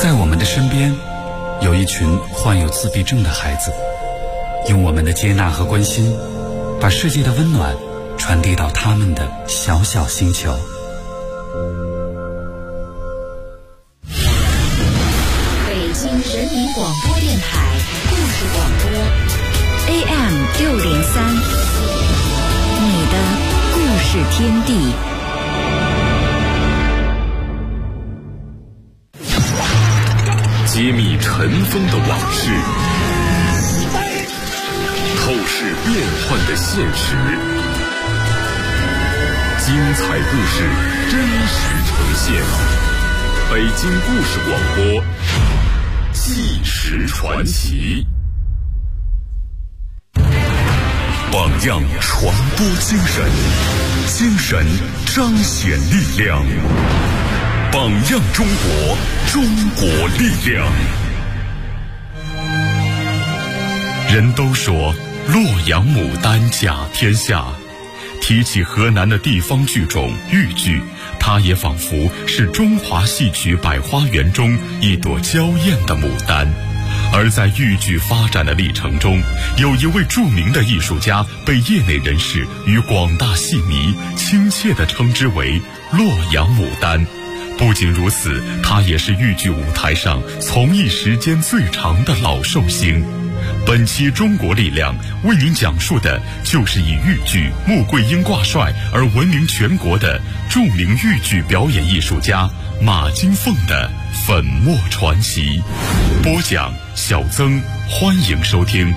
在我们的身边，有一群患有自闭症的孩子，用我们的接纳和关心，把世界的温暖传递到他们的小小星球。 北京人民广播电台故事广播 AM603，你的故事天地。 揭秘尘封的往事，透视变幻的现实，精彩故事真实呈现。北京故事广播，纪实传奇。榜样传播精神，精神彰显力量。榜样中国，中国力量。人都说洛阳牡丹甲天下，提起河南的地方剧种豫剧，它也仿佛是中华戏曲百花园中一朵娇艳的牡丹。而在豫剧发展的历程中，有一位著名的艺术家被业内人士与广大戏迷亲切地称之为洛阳牡丹。不仅如此，他也是豫剧舞台上从艺时间最长的老寿星。本期中国力量为您讲述的就是以豫剧穆桂英挂帅而闻名全国的著名豫剧表演艺术家马金凤的粉墨传奇。播讲小曾，欢迎收听。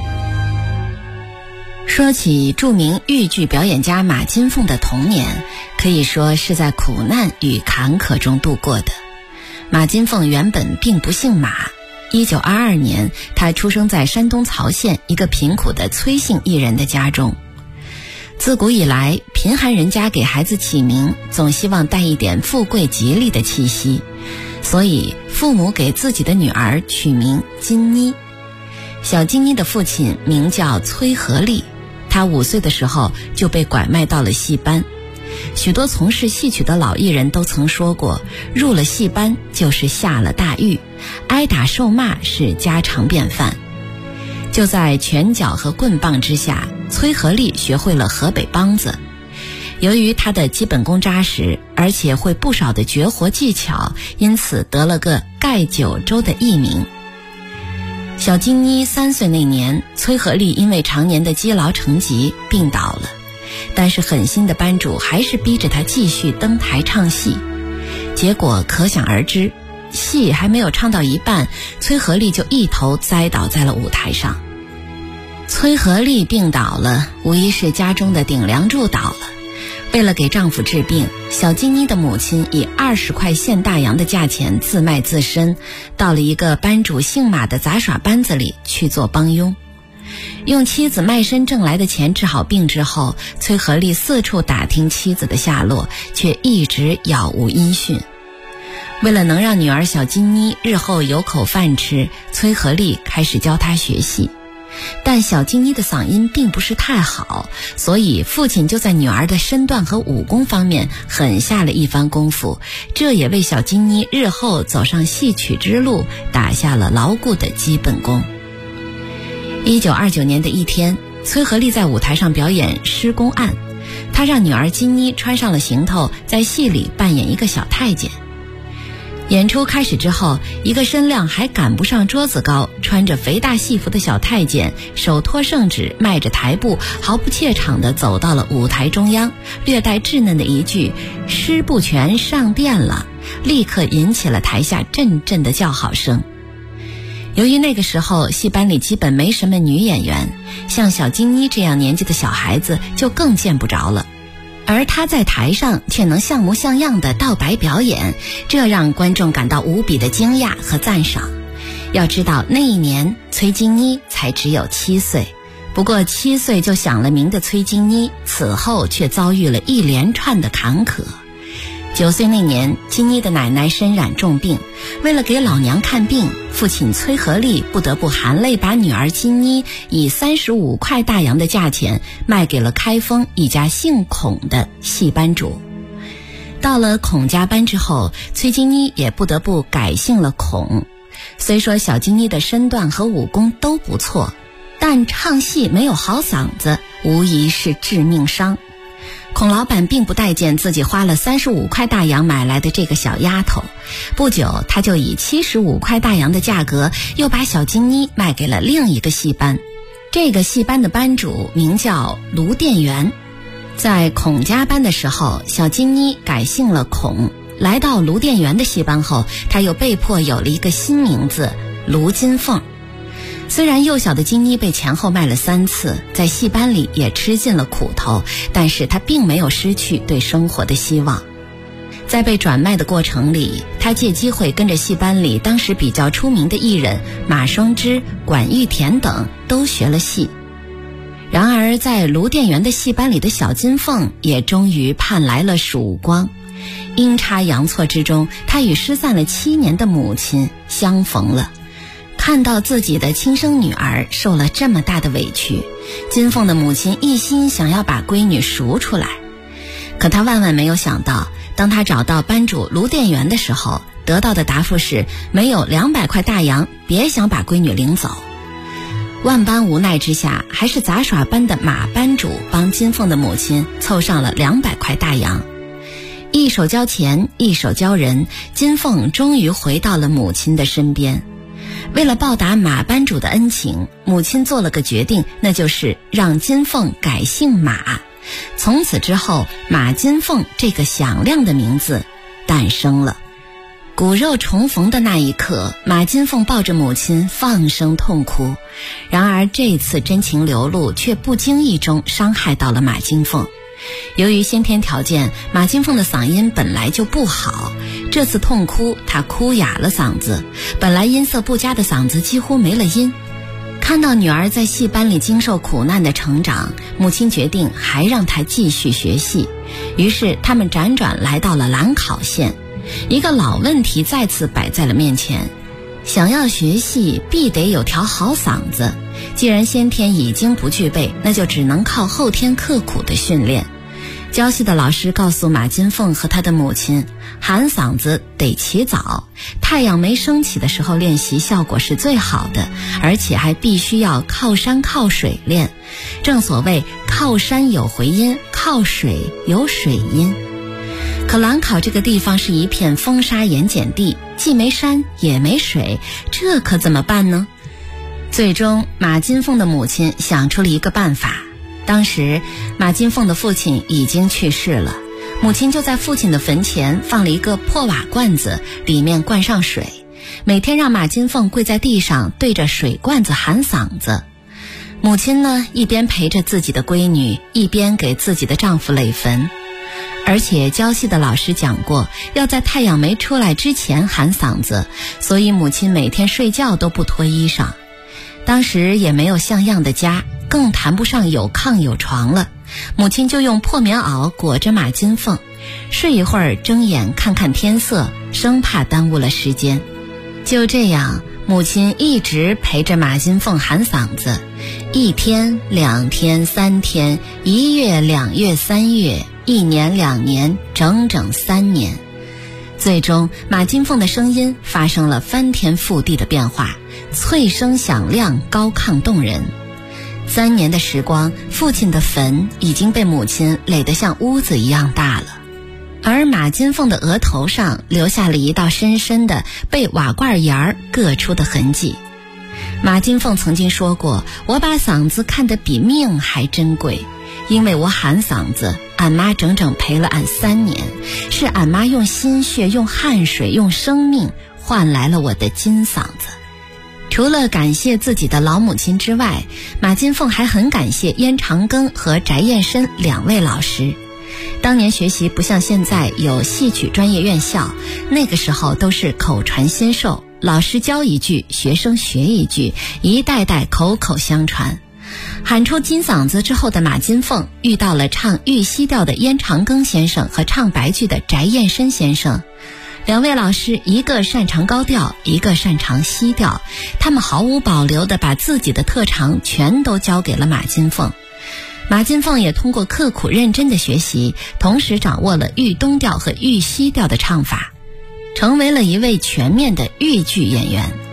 说起著名豫剧表演家马金凤的童年，可以说是在苦难与坎坷中度过的。马金凤原本并不姓马，1922年他出生在山东曹县一个贫苦的崔姓艺人的家中。自古以来，贫寒人家给孩子起名总希望带一点富贵吉利的气息，所以父母给自己的女儿取名金妮。小金妮的父亲名叫崔和利，他5岁的时候就被拐卖到了戏班。许多从事戏曲的老艺人都曾说过，入了戏班就是下了大狱，挨打受骂是家常便饭。就在拳脚和棍棒之下，崔和利学会了河北梆子。由于他的基本功扎实，而且会不少的绝活技巧，因此得了个盖九州的艺名。小金妮3岁那年，崔和利因为常年的积劳成疾病倒了，但是狠心的班主还是逼着他继续登台唱戏。结果可想而知，戏还没有唱到一半，崔和利就一头栽倒在了舞台上。崔和利病倒了，无疑是家中的顶梁柱倒了。为了给丈夫治病，小金妮的母亲以20块现大洋的价钱自卖自身，到了一个班主姓马的杂耍班子里去做帮佣。用妻子卖身挣来的钱治好病之后，崔和利四处打听妻子的下落，却一直杳无音讯。为了能让女儿小金妮日后有口饭吃，崔和利开始教她学戏。但小金妮的嗓音并不是太好，所以父亲就在女儿的身段和武功方面狠下了一番功夫，这也为小金妮日后走上戏曲之路打下了牢固的基本功。1929年的一天，崔和利在舞台上表演《施公案》，他让女儿金妮穿上了行头，在戏里扮演一个小太监。演出开始之后，一个身量还赶不上桌子高，穿着肥大戏服的小太监，手托圣旨，迈着台步，毫不怯场地走到了舞台中央，略带稚嫩的一句“施不全上殿了”，立刻引起了台下阵阵的叫好声。由于那个时候戏班里基本没什么女演员，像小金妮这样年纪的小孩子就更见不着了。而他在台上却能像模像样的道白表演，这让观众感到无比的惊讶和赞赏。要知道那一年崔金妮才只有7岁，不过7岁就响了名的崔金妮此后却遭遇了一连串的坎坷。9岁那年，金妮的奶奶身染重病，为了给老娘看病，父亲崔和利不得不含泪把女儿金妮以35块大洋的价钱卖给了开封一家姓孔的戏班主。到了孔家班之后，崔金妮也不得不改姓了孔， 虽说小金妮的身段和武功都不错，但唱戏没有好嗓子，无疑是致命伤。孔老板并不待见自己花了35块大洋买来的这个小丫头，不久他就以75块大洋的价格又把小金妮卖给了另一个戏班。这个戏班的班主名叫卢店员。在孔家班的时候，小金妮改姓了孔，来到卢店员的戏班后，她又被迫有了一个新名字卢金凤。虽然幼小的金妮被前后卖了3次，在戏班里也吃尽了苦头，但是她并没有失去对生活的希望。在被转卖的过程里，她借机会跟着戏班里当时比较出名的艺人马双之、管玉田等都学了戏。然而在卢店员的戏班里的小金凤也终于盼来了曙光。阴差阳错之中，她与失散了7年的母亲相逢了。看到自己的亲生女儿受了这么大的委屈，金凤的母亲一心想要把闺女赎出来。可她万万没有想到，当她找到班主卢店员的时候，得到的答复是没有200块大洋，别想把闺女领走。万般无奈之下，还是杂耍班的马班主帮金凤的母亲凑上了200块大洋。一手交钱，一手交人，金凤终于回到了母亲的身边。为了报答马班主的恩情，母亲做了个决定，那就是让金凤改姓马。从此之后，马金凤这个响亮的名字诞生了。骨肉重逢的那一刻，马金凤抱着母亲放声痛哭。然而这次真情流露却不经意中伤害到了马金凤。由于先天条件，马金凤的嗓音本来就不好，这次痛哭她哭哑了嗓子，本来音色不佳的嗓子几乎没了音。看到女儿在戏班里经受苦难的成长，母亲决定还让她继续学戏。于是他们辗转来到了兰考县。一个老问题再次摆在了面前，想要学戏必得有条好嗓子，既然先天已经不具备，那就只能靠后天刻苦的训练。教戏的老师告诉马金凤和她的母亲，喊嗓子得起早，太阳没升起的时候练习效果是最好的，而且还必须要靠山靠水练。正所谓靠山有回音，靠水有水音。可兰考这个地方是一片风沙盐碱地，既没山也没水，这可怎么办呢？最终马金凤的母亲想出了一个办法。当时马金凤的父亲已经去世了，母亲就在父亲的坟前放了一个破瓦罐子，里面灌上水，每天让马金凤跪在地上对着水罐子喊嗓子。母亲呢，一边陪着自己的闺女，一边给自己的丈夫垒坟。而且教戏的老师讲过，要在太阳没出来之前喊嗓子，所以母亲每天睡觉都不脱衣裳。当时也没有像样的家，更谈不上有炕有床了，母亲就用破棉袄裹着马金凤，睡一会儿睁眼看看天色，生怕耽误了时间。就这样，母亲一直陪着马金凤喊嗓子，1天、2天、3天，1月、2月、3月，1年、2年，整整3年。最终马金凤的声音发生了翻天覆地的变化，脆声响亮，高亢动人。3年的时光，父亲的坟已经被母亲垒得像屋子一样大了，而马金凤的额头上留下了一道深深的被瓦罐沿儿硌出的痕迹。马金凤曾经说过，我把嗓子看得比命还珍贵，因为我喊嗓子，俺妈整整陪了俺3年，是俺妈用心血、用汗水、用生命换来了我的金嗓子。除了感谢自己的老母亲之外，马金凤还很感谢燕长庚和翟燕申2位老师。当年学习不像现在有戏曲专业院校，那个时候都是口传心授，老师教一句，学生学一句，一代代口口相传。喊出金嗓子之后的马金凤遇到了唱玉溪调的燕长庚先生和唱白剧的翟燕申先生。2位老师一个擅长高调，一个擅长西调，他们毫无保留地把自己的特长全都交给了马金凤。马金凤也通过刻苦认真的学习，同时掌握了豫东调和豫西调的唱法，成为了一位全面的豫剧演员。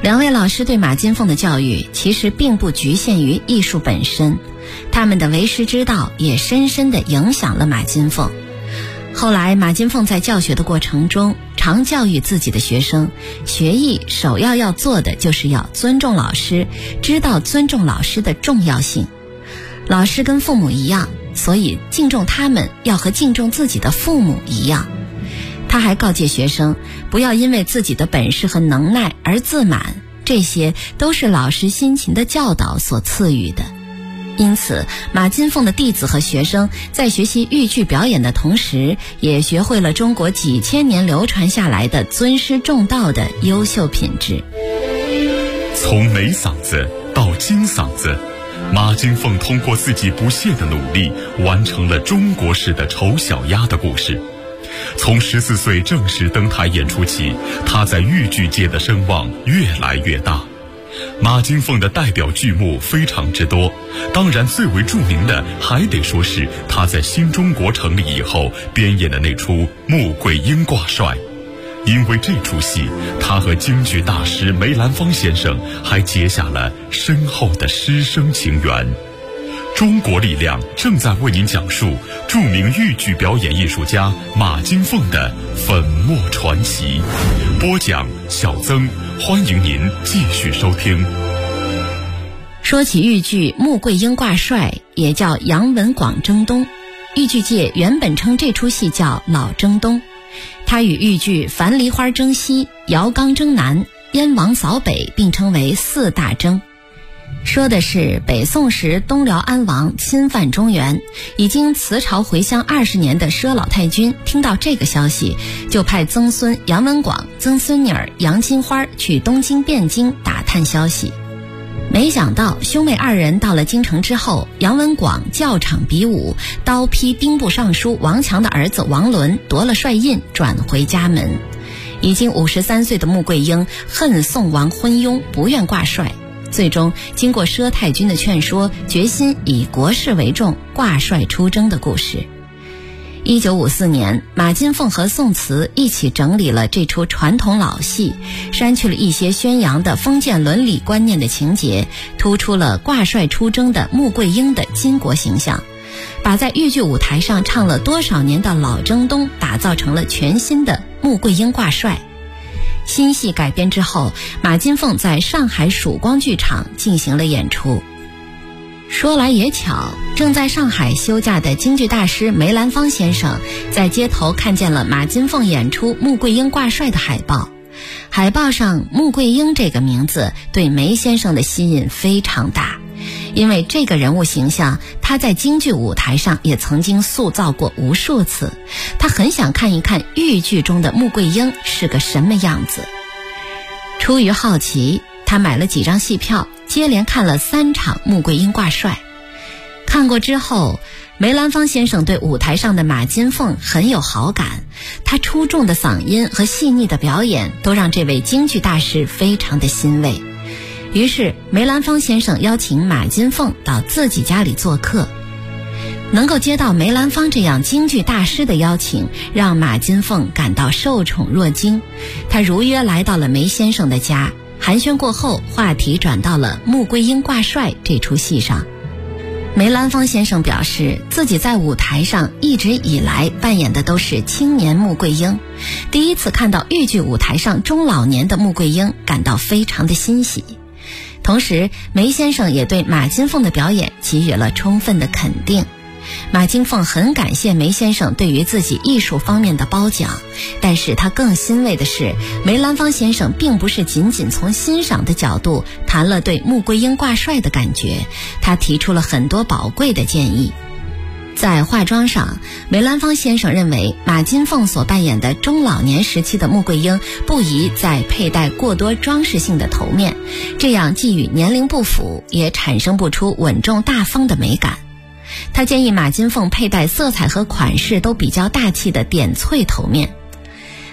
两位老师对马金凤的教育其实并不局限于艺术本身，他们的为师之道也深深地影响了马金凤。后来马金凤在教学的过程中常教育自己的学生，学艺首要做的就是要尊重老师，知道尊重老师的重要性。老师跟父母一样，所以敬重他们要和敬重自己的父母一样。他还告诫学生，不要因为自己的本事和能耐而自满，这些都是老师辛勤的教导所赐予的。因此，马金凤的弟子和学生在学习豫剧表演的同时，也学会了中国几千年流传下来的尊师重道的优秀品质。 从没嗓子到金嗓子，马金凤通过自己不懈的努力，完成了中国式的丑小鸭的故事。从14岁正式登台演出起，她在豫剧界的声望越来越大。马金凤的代表剧目非常之多，当然最为著名的还得说是她在新中国成立以后编演的那出《穆桂英挂帅》。因为这出戏，她和京剧大师梅兰芳先生还结下了深厚的师生情缘。中国力量正在为您讲述著名豫剧表演艺术家马金凤的粉墨传奇。播讲小曾，欢迎您继续收听。 说起豫剧穆桂英挂帅，也叫杨文广征东，豫剧界原本称这出戏叫老征东。它与豫剧樊梨花征西、姚刚征南、燕王扫北并称为4大征。说的是北宋时东辽安王侵犯中原，已经辞朝回乡20年的佘老太君听到这个消息，就派曾孙杨文广、曾孙女儿杨金花去东京汴京打探消息。没想到兄妹2人到了京城之后，杨文广教场比武，刀劈兵部尚书王强的儿子王伦，夺了帅印，转回家门。已经53岁的穆桂英恨宋王昏庸，不愿挂帅，最终经过佘太君的劝说，决心以国事为重，挂帅出征的故事。1954年，马金凤和宋慈一起整理了这出传统老戏，删去了一些宣扬的封建伦理观念的情节，突出了挂帅出征的穆桂英的巾帼形象，把在豫剧舞台上唱了多少年的老征东打造成了全新的穆桂英挂帅。新戏改编之后，马金凤在上海曙光剧场进行了演出。说来也巧，正在上海休假的京剧大师梅兰芳先生在街头看见了马金凤演出穆桂英挂帅的海报。海报上穆桂英这个名字对梅先生的吸引非常大，因为这个人物形象他在京剧舞台上也曾经塑造过无数次，他很想看一看豫剧中的穆桂英是个什么样子。出于好奇，他买了几张戏票，接连看了3场穆桂英挂帅。看过之后，梅兰芳先生对舞台上的马金凤很有好感，他出众的嗓音和细腻的表演都让这位京剧大师非常的欣慰。于是梅兰芳先生邀请马金凤到自己家里做客。能够接到梅兰芳这样京剧大师的邀请，让马金凤感到受宠若惊。他如约来到了梅先生的家，寒暄过后，话题转到了穆桂英挂帅这出戏上。梅兰芳先生表示，自己在舞台上一直以来扮演的都是青年穆桂英，第一次看到豫剧舞台上中老年的穆桂英，感到非常的欣喜。同时，梅先生也对马金凤的表演给予了充分的肯定。马金凤很感谢梅先生对于自己艺术方面的褒奖，但是他更欣慰的是，梅兰芳先生并不是仅仅从欣赏的角度谈了对穆桂英挂帅的感觉，他提出了很多宝贵的建议。在化妆上，梅兰芳先生认为马金凤所扮演的中老年时期的穆桂英不宜再佩戴过多装饰性的头面，这样既与年龄不符，也产生不出稳重大方的美感。他建议马金凤佩戴色彩和款式都比较大气的点翠头面。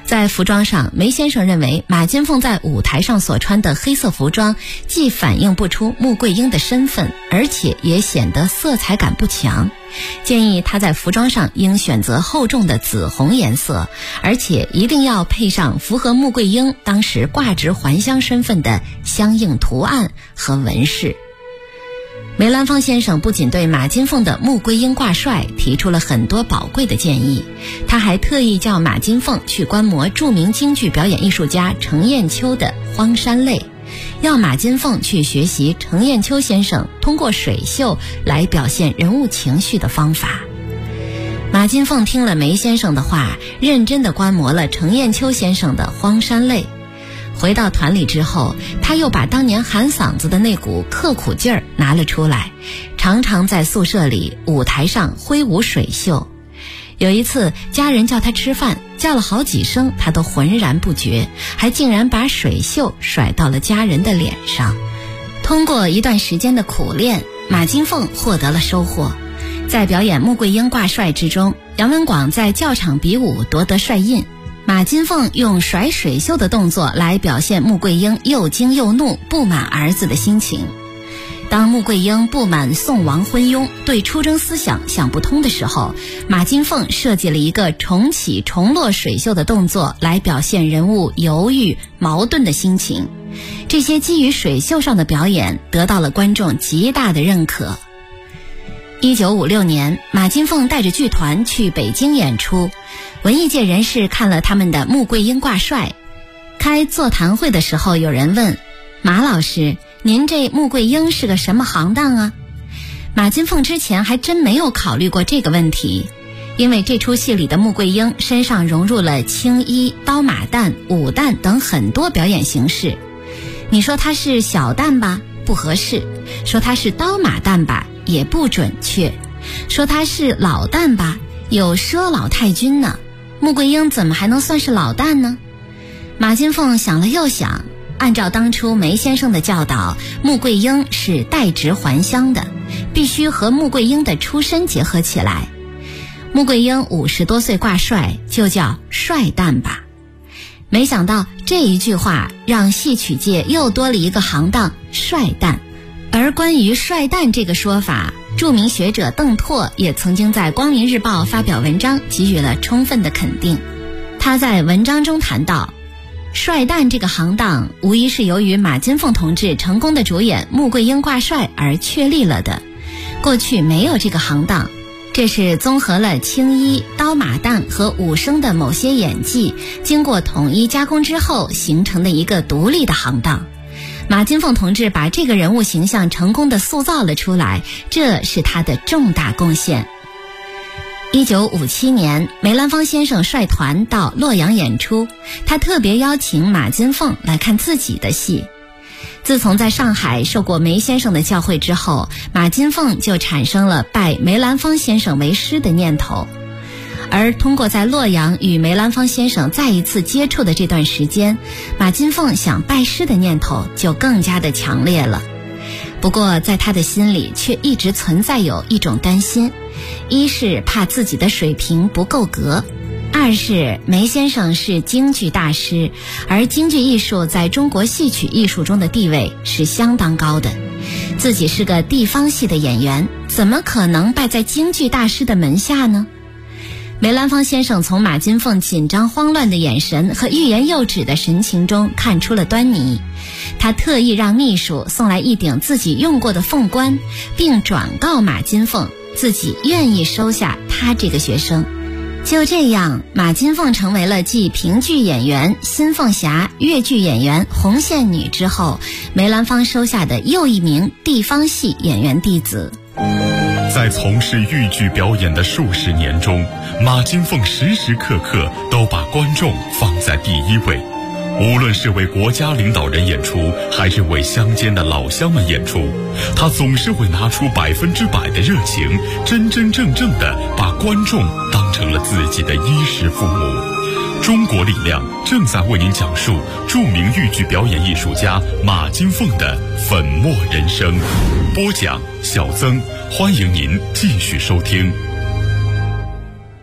在服装上，梅先生认为马金凤在舞台上所穿的黑色服装既反映不出穆桂英的身份，而且也显得色彩感不强，建议她在服装上应选择厚重的紫红颜色，而且一定要配上符合穆桂英当时挂职还乡身份的相应图案和纹饰。梅兰芳先生不仅对马金凤的穆桂英挂帅提出了很多宝贵的建议，他还特意叫马金凤去观摩著名京剧表演艺术家程砚秋的《荒山泪》，要马金凤去学习程砚秋先生通过水袖来表现人物情绪的方法。马金凤听了梅先生的话，认真地观摩了程砚秋先生的《荒山泪》。回到团里之后，他又把当年喊嗓子的那股刻苦劲儿拿了出来，常常在宿舍里、舞台上挥舞水袖。有一次家人叫他吃饭，叫了好几声他都浑然不觉，还竟然把水袖甩到了家人的脸上。通过一段时间的苦练，马金凤获得了收获。在表演穆桂英挂帅之中，杨文广在教场比武夺得帅印，马金凤用甩水袖的动作来表现穆桂英又惊又怒、不满儿子的心情。当穆桂英不满宋王昏庸，对出征思想想不通的时候，马金凤设计了一个重启重落水袖的动作来表现人物犹豫、矛盾的心情。这些基于水袖上的表演得到了观众极大的认可。1956年，马金凤带着剧团去北京演出，文艺界人士看了他们的穆桂英挂帅。开座谈会的时候，有人问马老师，您这穆桂英是个什么行当啊？马金凤之前还真没有考虑过这个问题，因为这出戏里的穆桂英身上融入了青衣、刀马旦、武旦等很多表演形式。你说她是小旦吧，不合适；说她是刀马旦吧，也不准确；说她是老旦吧，有佘老太君呢。穆桂英怎么还能算是老旦呢？马金凤想了又想，按照当初梅先生的教导，穆桂英是代职还乡的，必须和穆桂英的出身结合起来。穆桂英50多岁挂帅，就叫帅旦吧。没想到这一句话让戏曲界又多了一个行当帅旦。而关于帅旦这个说法，著名学者邓拓也曾经在《光明日报》发表文章，给予了充分的肯定。他在文章中谈到，帅旦这个行当无疑是由于马金凤同志成功的主演穆桂英挂帅而确立了的，过去没有这个行当，这是综合了青衣、刀马旦和武生的某些演技，经过统一加工之后形成的一个独立的行当。马金凤同志把这个人物形象成功地塑造了出来，这是他的重大贡献。1957年，梅兰芳先生率团到洛阳演出，他特别邀请马金凤来看自己的戏。自从在上海受过梅先生的教诲之后，马金凤就产生了拜梅兰芳先生为师的念头。而通过在洛阳与梅兰芳先生再一次接触的这段时间，马金凤想拜师的念头就更加的强烈了。不过在他的心里却一直存在有一种担心，一是怕自己的水平不够格，二是梅先生是京剧大师，而京剧艺术在中国戏曲艺术中的地位是相当高的，自己是个地方戏的演员，怎么可能拜在京剧大师的门下呢？梅兰芳先生从马金凤紧张慌乱的眼神和欲言又止的神情中看出了端倪，他特意让秘书送来一顶自己用过的凤冠，并转告马金凤自己愿意收下他这个学生。就这样，马金凤成为了继评剧演员新凤霞、越剧演员红线女之后，梅兰芳收下的又一名地方戏演员弟子。 在从事豫剧表演的数十年中，马金凤时时刻刻都把观众放在第一位。无论是为国家领导人演出，还是为乡间的老乡们演出，他总是会拿出100%的热情，真真正正地把观众当成了自己的衣食父母。中国力量正在为您讲述著名豫剧表演艺术家马金凤的粉墨人生。播讲小曾，欢迎您继续收听。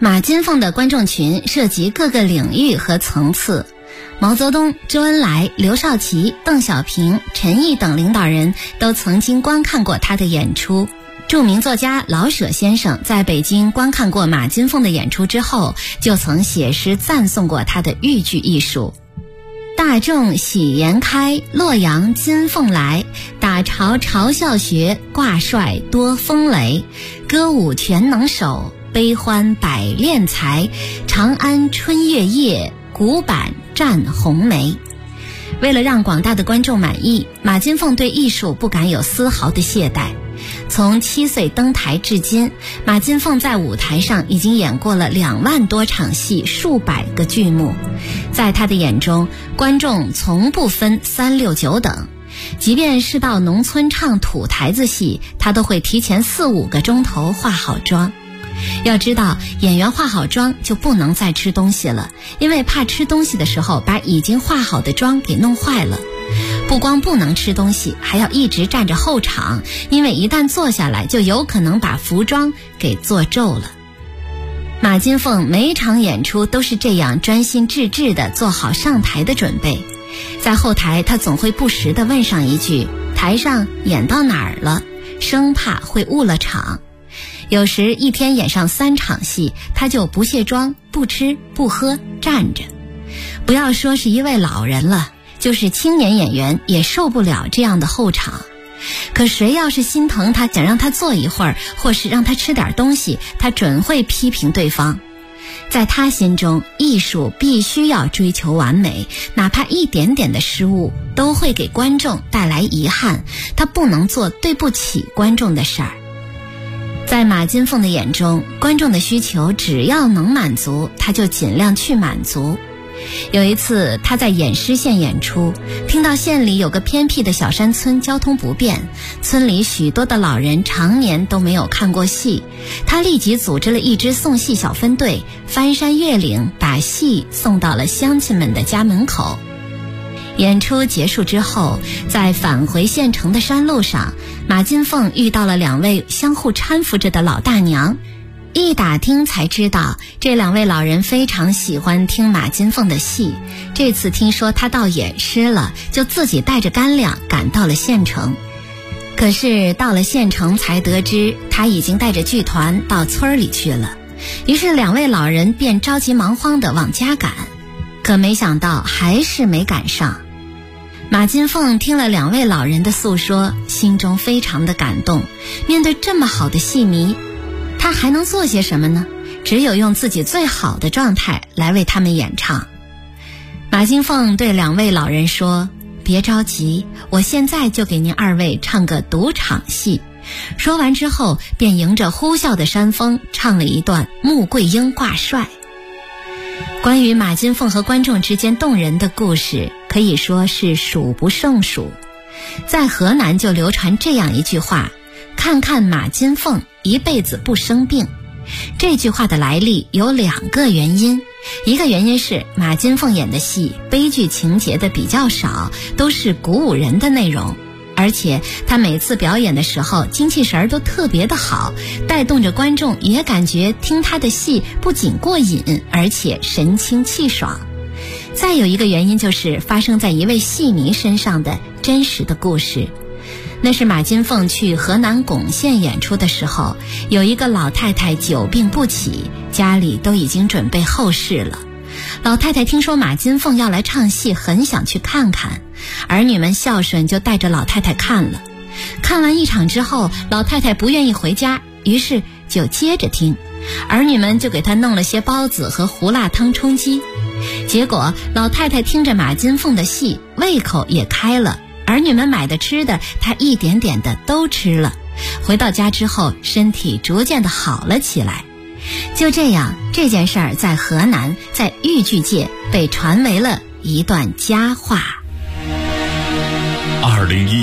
马金凤的观众群涉及各个领域和层次，毛泽东、周恩来、刘少奇、邓小平、陈毅等领导人都曾经观看过他的演出。著名作家老舍先生在北京观看过马金凤的演出之后，就曾写诗赞颂过他的豫剧艺术。大众喜颜开，洛阳金凤来，打朝嘲笑学，挂帅多风雷，歌舞全能手，悲欢百炼才，长安春月夜，古板战红梅。为了让广大的观众满意，马金凤对艺术不敢有丝毫的懈怠。从7岁登台至今，马金凤在舞台上已经演过了2万多场戏，数百个剧目。在他的眼中，观众从不分3、6、9等，即便是到农村唱土台子戏，他都会提前4、5个钟头化好妆。要知道，演员化好妆就不能再吃东西了，因为怕吃东西的时候把已经化好的妆给弄坏了。不光不能吃东西，还要一直站着候场，因为一旦坐下来就有可能把服装给做皱了。马金凤每场演出都是这样专心致志地做好上台的准备。在后台，他总会不时地问上一句：台上演到哪儿了？生怕会误了场。有时一天演上3场戏，他就不卸妆，不吃不喝，站着。不要说是一位老人了，就是青年演员也受不了这样的候场。可谁要是心疼他，想让他坐一会儿，或是让他吃点东西，他准会批评对方。在他心中，艺术必须要追求完美，哪怕一点点的失误都会给观众带来遗憾，他不能做对不起观众的事儿。在马金凤的眼中，观众的需求只要能满足，他就尽量去满足。有一次他在偃师县演出，听到县里有个偏僻的小山村交通不便，村里许多的老人常年都没有看过戏，他立即组织了一支送戏小分队，翻山越岭把戏送到了乡亲们的家门口。演出结束之后，在返回县城的山路上，马金凤遇到了2位相互搀扶着的老大娘。一打听才知道，这2位老人非常喜欢听马金凤的戏，这次听说他到偃师了，就自己带着干粮赶到了县城。可是到了县城才得知，他已经带着剧团到村里去了。于是2位老人便着急忙慌地往家赶，可没想到还是没赶上。马金凤听了2位老人的诉说，心中非常的感动。面对这么好的戏迷，他还能做些什么呢？只有用自己最好的状态来为他们演唱。马金凤对2位老人说：别着急，我现在就给您2位唱个赌场戏。说完之后，便迎着呼啸的山风唱了一段穆桂英挂帅。关于马金凤和观众之间动人的故事，可以说是数不胜数。在河南就流传这样一句话：看看马金凤一辈子不生病。这句话的来历有2个原因，一个原因是马金凤演的戏悲剧情节的比较少，都是鼓舞人的内容，而且他每次表演的时候精气神儿都特别的好，带动着观众也感觉听他的戏不仅过瘾，而且神清气爽。再有一个原因就是发生在一位戏迷身上的真实的故事。那是马金凤去河南巩县演出的时候，有一个老太太久病不起，家里都已经准备后事了。老太太听说马金凤要来唱戏，很想去看看，儿女们孝顺就带着老太太看了。看完一场之后，老太太不愿意回家，于是就接着听，儿女们就给她弄了些包子和胡辣汤充饥。结果老太太听着马金凤的戏，胃口也开了，儿女们买的吃的她一点点的都吃了。回到家之后，身体逐渐的好了起来。就这样，这件事儿在河南，在豫剧界被传为了一段佳话。 2011年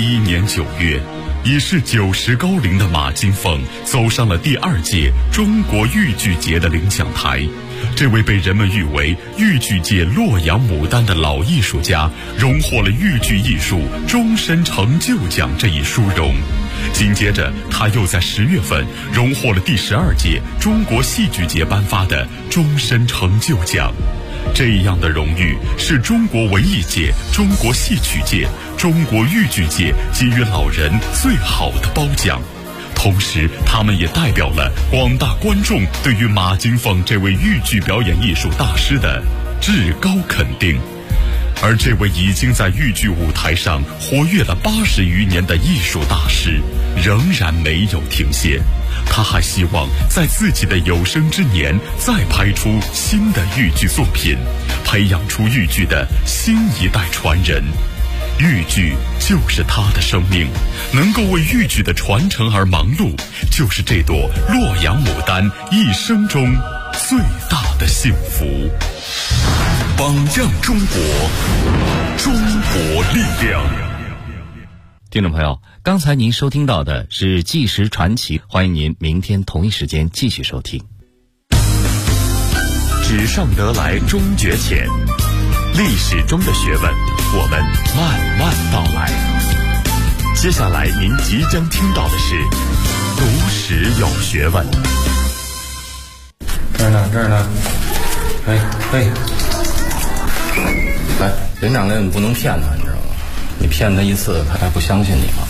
年9月，已是90高龄的马金凤走上了第2届中国豫剧节的领奖台。这位被人们誉为豫剧界洛阳牡丹的老艺术家，荣获了豫剧艺术终身成就奖这一殊荣。紧接着，他又在10月份荣获了第12届中国戏剧节颁发的终身成就奖。这样的荣誉是中国文艺界、中国戏曲界、中国豫剧界给予老人最好的褒奖。同时，他们也代表了广大观众对于马金凤这位豫剧表演艺术大师的至高肯定。而这位已经在豫剧舞台上活跃了80余年的艺术大师，仍然没有停歇。他还希望在自己的有生之年再拍出新的豫剧作品，培养出豫剧的新一代传人。豫剧就是他的生命，能够为豫剧的传承而忙碌，就是这朵洛阳牡丹一生中最大的幸福。榜样中国，中国力量。 听众朋友，刚才您收听到的是《纪实传奇》，欢迎您明天同一时间继续收听。 纸上得来终觉浅，历史中的学问，我们慢慢道来。接下来您即将听到的是读史有学问。 这儿呢，哎，来，连长连你不能骗他，你知道吗？你骗他一次，他还不相信你吗？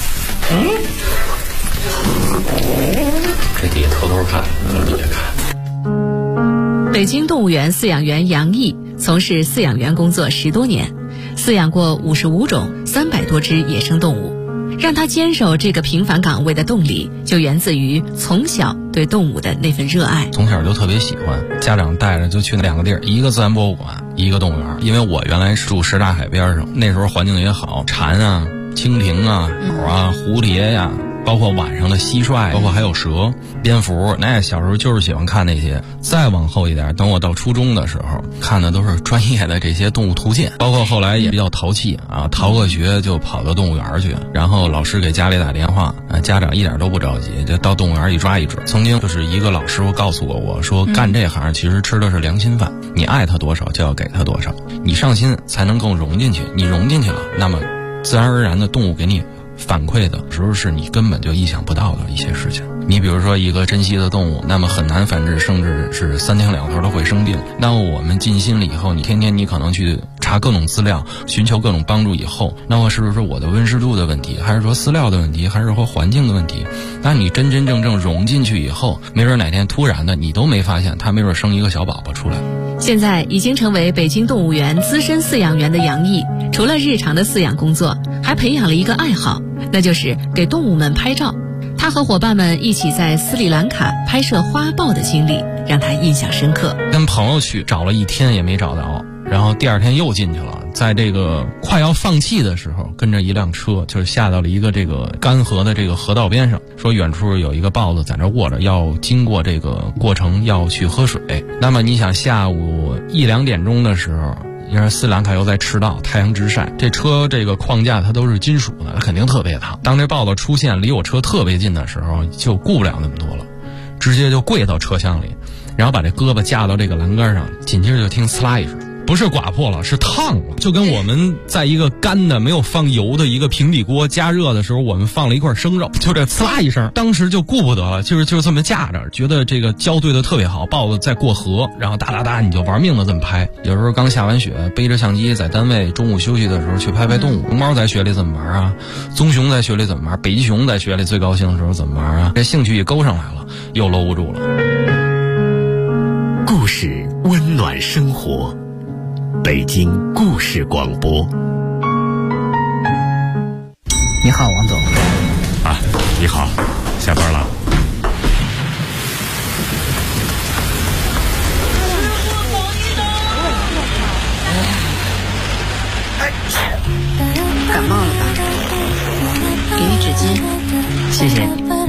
这底下偷偷看，从底下看。 北京动物园饲养员杨毅从事饲养员工作10多年，饲养过55种300多只野生动物。让他坚守这个平凡岗位的动力，就源自于从小对动物的那份热爱。 从小就特别喜欢，家长带着就去那2个地儿，一个自然博物馆，一个动物园。因为我原来住什刹海边上，那时候环境也好，蝉啊、蜻蜓啊、鸟啊、蝴蝶呀，包括晚上的蟋蟀，包括还有蛇、蝙蝠，那小时候就是喜欢看那些。再往后一点，等我到初中的时候，看的都是专业的这些动物图鉴，包括后来也比较淘气啊，逃个学就跑到动物园去，然后老师给家里打电话，家长一点都不着急，就到动物园一抓一只。曾经就是一个老师傅告诉我说干这行其实吃的是良心饭，你爱他多少就要给他多少，你上心才能更融进去，你融进去了，那么自然而然的动物给你反馈的时候是你根本就意想不到的一些事情。你比如说一个珍稀的动物，那么很难繁殖，甚至是3天2头都会生病。那我们尽心了以后，你天天你可能去查各种资料，寻求各种帮助以后，那么是不是我的温湿度的问题，还是说饲料的问题，还是说环境的问题？那你真真正正融进去以后，没准哪天突然的你都没发现，它没准生一个小宝宝出来。 现在已经成为北京动物园资深饲养员的杨毅，除了日常的饲养工作，还培养了一个爱好，那就是给动物们拍照。他和伙伴们一起在斯里兰卡拍摄花豹的经历让他印象深刻。 跟朋友去找了1天也没找到，然后第2天又进去了，在这个快要放弃的时候，跟着一辆车就是下到了一个这个干涸的这个河道边上，说远处有一个豹子在那卧着，要经过这个过程要去喝水。那么你想下午1、2点钟的时候，因为斯里兰卡又在赤道，太阳直晒，这车这个框架它都是金属的，它肯定特别烫。当这豹子出现离我车特别近的时候，就顾不了那么多了，直接就跪到车厢里，然后把这胳膊架到这个栏杆上，紧接着就听呲啦一声，不是刮破了，是烫了，就跟我们在一个干的没有放油的一个平底锅加热的时候，我们放了一块生肉，就这呲啦一声，当时就顾不得了，就是这么架着，觉得这个交对的特别好，豹子在过河，然后哒哒哒你就玩命的这么拍。有时候刚下完雪，背着相机在单位中午休息的时候去拍拍动物，熊猫在雪里怎么玩啊，棕熊在雪里怎么玩，北极熊在雪里最高兴的时候怎么玩啊，这兴趣一勾上来了，又搂不住了。 故事温暖生活，北京故事广播。 你好，王总。 啊，你好，下班了。 感冒了吧？给你纸巾。 谢谢你。